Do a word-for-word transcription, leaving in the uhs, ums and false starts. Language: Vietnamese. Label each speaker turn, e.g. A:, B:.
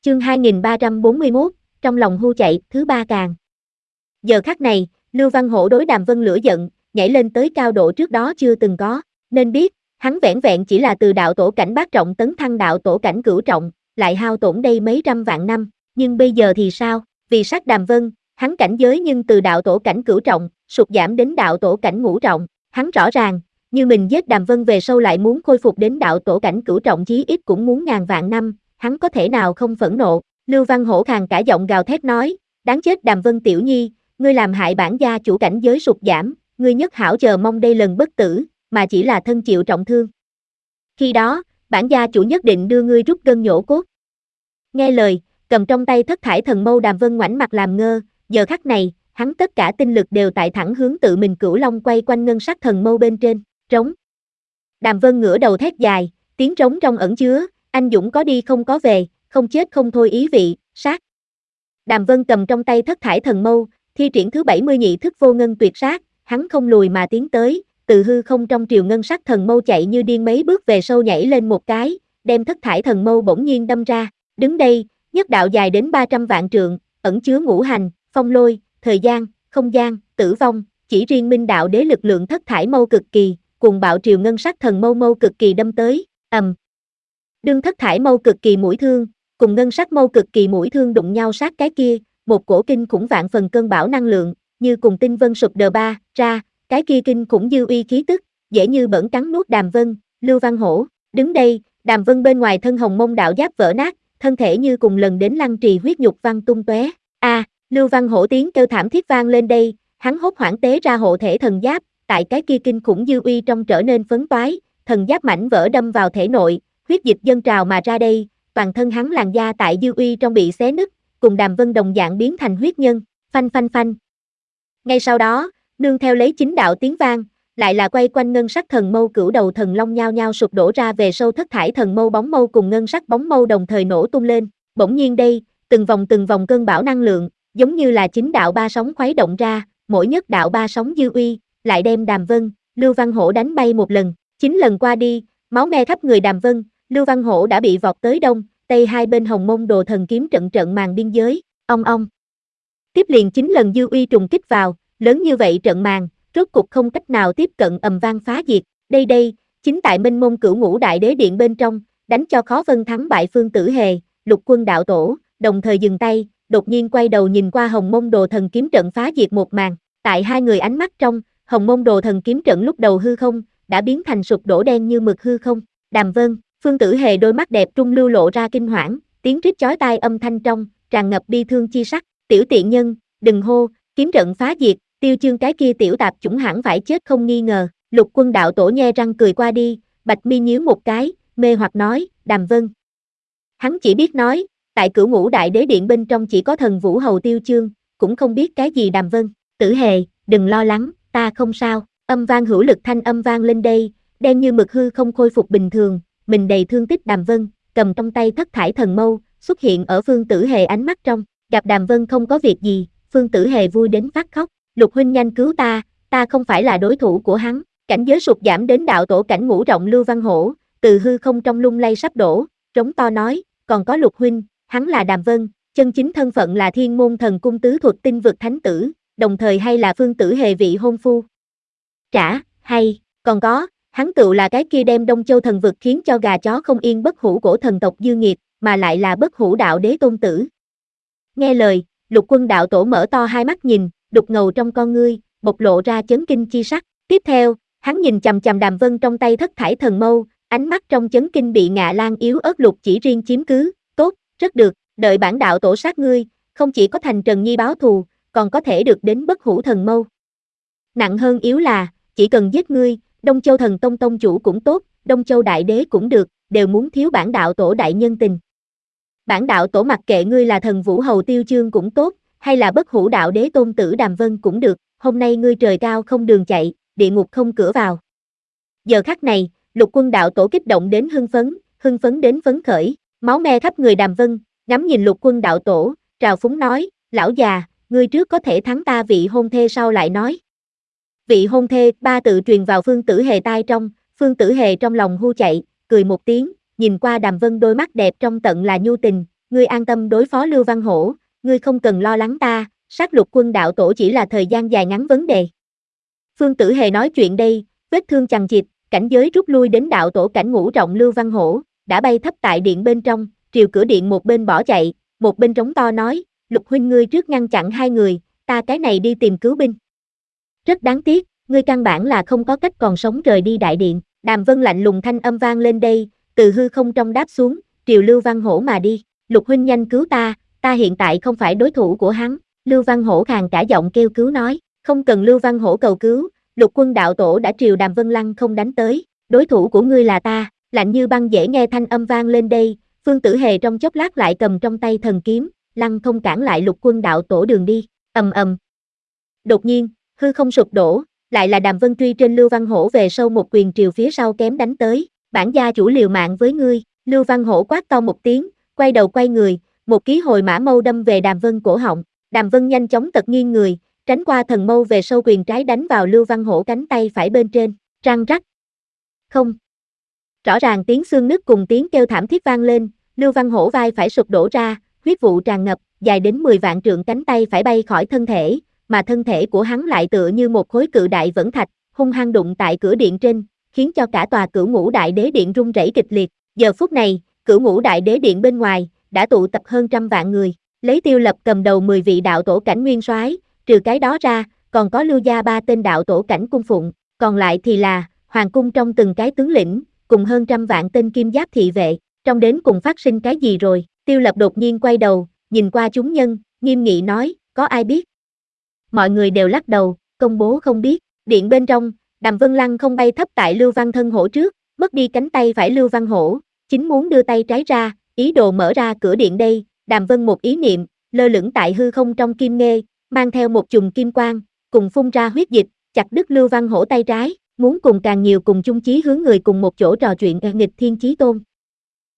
A: Chương hai nghìn ba trăm bốn mươi mốt, trong lòng hưu chạy, thứ ba càng. Giờ khắc này, Lưu Văn Hổ đối Đàm Vân lửa giận, nhảy lên tới cao độ trước đó chưa từng có, nên biết, hắn vẻn vẹn chỉ là từ đạo tổ cảnh bát trọng tấn thăng đạo tổ cảnh cửu trọng, lại hao tổn đây mấy trăm vạn năm, nhưng bây giờ thì sao, vì sát Đàm Vân, hắn cảnh giới nhưng từ đạo tổ cảnh cửu trọng, sụt giảm đến đạo tổ cảnh ngũ trọng, hắn rõ ràng, như mình giết Đàm Vân về sau lại muốn khôi phục đến đạo tổ cảnh cửu trọng chí ít cũng muốn ngàn vạn năm, hắn có thể nào không phẫn nộ. Lưu Văn Hổ khàn cả giọng gào thét nói, đáng chết Đàm Vân tiểu nhi, ngươi làm hại bản gia chủ cảnh giới sụt giảm, ngươi nhất hảo chờ mong đây lần bất tử, mà chỉ là thân chịu trọng thương. Khi đó, bản gia chủ nhất định đưa ngươi rút gân nhổ cốt. Nghe lời, cầm trong tay thất thải thần mâu Đàm Vân ngoảnh mặt làm ngơ, giờ khắc này, hắn tất cả tinh lực đều tại thẳng hướng tự mình cửu long quay quanh ngân sắc thần mâu bên trên, trống. Đàm Vân ngửa đầu thét dài, tiếng trống trong ẩn chứa, anh dũng có đi không có về, không chết không thôi ý vị, sát. Đàm Vân cầm trong tay thất thải thần mâu, thi triển thứ bảy mươi nhị thức vô ngân tuyệt sát, hắn không lùi mà tiến tới, từ hư không trong triều ngân sắc thần mâu chạy như điên mấy bước về sâu nhảy lên một cái, đem thất thải thần mâu bỗng nhiên đâm ra, đứng đây, nhất đạo dài đến ba trăm vạn trượng, ẩn chứa ngũ hành, phong lôi, thời gian, không gian, tử vong, chỉ riêng minh đạo đế lực lượng thất thải mâu cực kỳ, cùng bạo triều ngân sắc thần mâu mâu cực kỳ đâm tới, ầm. Đương thất thải mâu cực kỳ mũi thương, cùng ngân sắc mâu cực kỳ mũi thương đụng nhau sát cái kia, một cổ kinh khủng vạn phần cơn bão năng lượng, như cùng tinh vân sụp đờ ba, ra, cái kia kinh khủng dư uy khí tức, dễ như bẩn cắn nuốt Đàm Vân, Lưu Văn Hổ, đứng đây, Đàm Vân bên ngoài thân hồng mông đạo giáp vỡ nát, thân thể như cùng lần đến lăng trì huyết nhục văng tung tóe. A, à, Lưu Văn Hổ tiếng kêu thảm thiết vang lên đây, hắn hốt hoảng tế ra hộ thể thần giáp, tại cái kia kinh khủng dư uy trong trở nên phấn toái, thần giáp mảnh vỡ đâm vào thể nội, huyết dịch dâng trào mà ra đây, toàn thân hắn làn da tại dư uy trong bị xé nứt, cùng Đàm Vân đồng dạng biến thành huyết nhân, phanh phanh phanh. Ngay sau đó, nương theo lấy chính đạo tiếng vang, lại là quay quanh ngân sắc thần mâu cửu đầu thần long nhao nhao sụp đổ ra về sâu thất thải thần mâu bóng mâu cùng ngân sắc bóng mâu đồng thời nổ tung lên, bỗng nhiên đây, từng vòng từng vòng cơn bão năng lượng, giống như là chính đạo ba sóng khuấy động ra, mỗi nhất đạo ba sóng dư uy, lại đem Đàm Vân, Lưu Văn Hổ đánh bay một lần, chín lần qua đi, máu me khắp người Đàm Vân, Lưu Văn Hổ đã bị vọt tới đông, tây hai bên hồng mông đồ thần kiếm trận trận màn biên giới, ong ong. Tiếp liền chín lần dư uy trùng kích vào, lớn như vậy trận màn, rốt cục không cách nào tiếp cận ầm vang phá diệt, đây đây, chính tại minh mông cửu ngũ đại đế điện bên trong, đánh cho khó phân thắng bại Phương Tử Hề, Lục Quân đạo tổ, đồng thời dừng tay, đột nhiên quay đầu nhìn qua hồng mông đồ thần kiếm trận phá diệt một màn, tại hai người ánh mắt trong, hồng mông đồ thần kiếm trận lúc đầu hư không, đã biến thành sụp đổ đen như mực hư không, Đàm Vân, Phương Tử Hề đôi mắt đẹp trung lưu lộ ra kinh hoảng, tiếng rít chói tai âm thanh trong, tràn ngập bi thương chi sắc, tiểu tiện nhân, đừng hô, kiếm trận phá diệt, Tiêu Chương cái kia tiểu tạp chủng hẳn phải chết không nghi ngờ, Lục Quân đạo tổ nhe răng cười qua đi, bạch mi nhíu một cái, mê hoặc nói, Đàm Vân. Hắn chỉ biết nói, tại cửu ngũ đại đế điện bên trong chỉ có thần vũ hầu Tiêu Chương, cũng không biết cái gì Đàm Vân, Tử Hề, đừng lo lắng, ta không sao, âm vang hữu lực thanh âm vang lên đây, đen như mực hư không khôi phục bình thường, mình đầy thương tích Đàm Vân, cầm trong tay thất thải thần mâu, xuất hiện ở Phương Tử Hề ánh mắt trong, gặp Đàm Vân không có việc gì, Phương Tử Hề vui đến phát khóc, Lục huynh nhanh cứu ta, ta không phải là đối thủ của hắn, cảnh giới sụt giảm đến đạo tổ cảnh ngũ trọng Lưu Văn Hổ, từ hư không trong lung lay sắp đổ, trống to nói, còn có Lục huynh, hắn là Đàm Vân, chân chính thân phận là Thiên Môn Thần Cung tứ thuật tinh vực thánh tử, đồng thời hay là Phương Tử Hề vị hôn phu. Trả, hay, còn có, hắn tựu là cái kia đem Đông Châu thần vực khiến cho gà chó không yên bất hủ cổ thần tộc dư nghiệt, mà lại là bất hủ đạo đế tôn tử. Nghe lời, Lục Quân đạo tổ mở to hai mắt nhìn, đục ngầu trong con ngươi, bộc lộ ra chấn kinh chi sắc. Tiếp theo, hắn nhìn chằm chằm Đàm Vân trong tay thất thải thần mâu, ánh mắt trong chấn kinh bị ngạ lan yếu ớt lục chỉ riêng chiếm cứ, tốt, rất được, đợi bản đạo tổ sát ngươi, không chỉ có thành Trần Nhi báo thù, còn có thể được đến bất hủ thần mâu. Nặng hơn yếu là, chỉ cần giết ngươi, Đông Châu thần tông tông chủ cũng tốt, Đông Châu đại đế cũng được, đều muốn thiếu bản đạo tổ đại nhân tình. Bản đạo tổ mặc kệ ngươi là thần vũ hầu Tiêu Chương cũng tốt, hay là bất hủ đạo đế tôn tử Đàm Vân cũng được, hôm nay ngươi trời cao không đường chạy, địa ngục không cửa vào. Giờ khắc này, Lục Quân đạo tổ kích động đến hưng phấn, hưng phấn đến phấn khởi, máu me khắp người Đàm Vân, ngắm nhìn Lục Quân đạo tổ, trào phúng nói, lão già, ngươi trước có thể thắng ta vị hôn thê sau lại nói. Vị hôn thê, ba tự truyền vào Phương Tử Hề tai trong, Phương Tử Hề trong lòng hu chạy, cười một tiếng, nhìn qua Đàm Vân đôi mắt đẹp trong tận là nhu tình, ngươi an tâm đối phó Lưu Văn Hổ, ngươi không cần lo lắng ta, sát lục quân đạo tổ chỉ là thời gian dài ngắn vấn đề. Phương Tử Hề nói chuyện đây, vết thương chằng chịt, cảnh giới rút lui đến đạo tổ cảnh ngũ trọng Lưu Văn Hổ, đã bay thấp tại điện bên trong, triều cửa điện một bên bỏ chạy, một bên trống to nói, Lục huynh ngươi trước ngăn chặn hai người, ta cái này đi tìm cứu binh. Rất đáng tiếc, ngươi căn bản là không có cách còn sống rời đi đại điện, Đàm Vân lạnh lùng thanh âm vang lên đây, từ hư không trong đáp xuống, triều Lưu Văn Hổ mà đi, Lục huynh nhanh cứu ta, ta hiện tại không phải đối thủ của hắn, Lưu Văn Hổ khàn cả giọng kêu cứu nói, không cần Lưu Văn Hổ cầu cứu, Lục quân đạo tổ đã triều Đàm Vân Lăng không đánh tới, đối thủ của ngươi là ta, lạnh như băng dễ nghe thanh âm vang lên đây, Phương Tử Hề trong chốc lát lại cầm trong tay thần kiếm, lăng không cản lại Lục quân đạo tổ đường đi, ầm ầm. Đột nhiên, hư không sụp đổ, lại là Đàm Vân truy trên Lưu Văn Hổ về sâu một quyền triều phía sau kém đánh tới, bản gia chủ liều mạng với ngươi, Lưu Văn Hổ quát to một tiếng, quay đầu quay người, một ký hồi mã mâu đâm về Đàm Vân cổ họng, Đàm Vân nhanh chóng tật nghiêng người, tránh qua thần mâu về sâu quyền trái đánh vào Lưu Văn Hổ cánh tay phải bên trên, răng rắc. Không. Rõ ràng tiếng xương nứt cùng tiếng kêu thảm thiết vang lên, Lưu Văn Hổ vai phải sụp đổ ra, huyết vụ tràn ngập, dài đến mười vạn trượng cánh tay phải bay khỏi thân thể, mà thân thể của hắn lại tựa như một khối cự đại vẫn thạch, hung hăng đụng tại cửa điện trên, khiến cho cả tòa Cửu Ngũ Đại Đế điện rung rẩy kịch liệt. Giờ phút này, Cửu Ngũ Đại Đế điện bên ngoài đã tụ tập hơn trăm vạn người, lấy Tiêu Lập cầm đầu mười vị đạo tổ cảnh nguyên soái, trừ cái đó ra, còn có Lưu gia ba tên đạo tổ cảnh cung phụng, còn lại thì là hoàng cung trong từng cái tướng lĩnh, cùng hơn trăm vạn tên kim giáp thị vệ, trong đến cùng phát sinh cái gì rồi? Tiêu Lập đột nhiên quay đầu, nhìn qua chúng nhân, nghiêm nghị nói, có ai biết? Mọi người đều lắc đầu, công bố không biết. Điện bên trong, Đàm Vân Lăng không bay thấp tại Lưu Văn Thân Hổ trước, mất đi cánh tay phải Lưu Văn Hổ, chính muốn đưa tay trái ra, ý đồ mở ra cửa điện đây, Đàm Vân một ý niệm, lơ lửng tại hư không trong kim nghê, mang theo một chùm kim quang, cùng phun ra huyết dịch, chặt đứt Lưu Văn Hổ tay trái, muốn cùng càng nhiều cùng chung chí hướng người cùng một chỗ trò chuyện nghịch thiên chí tôn.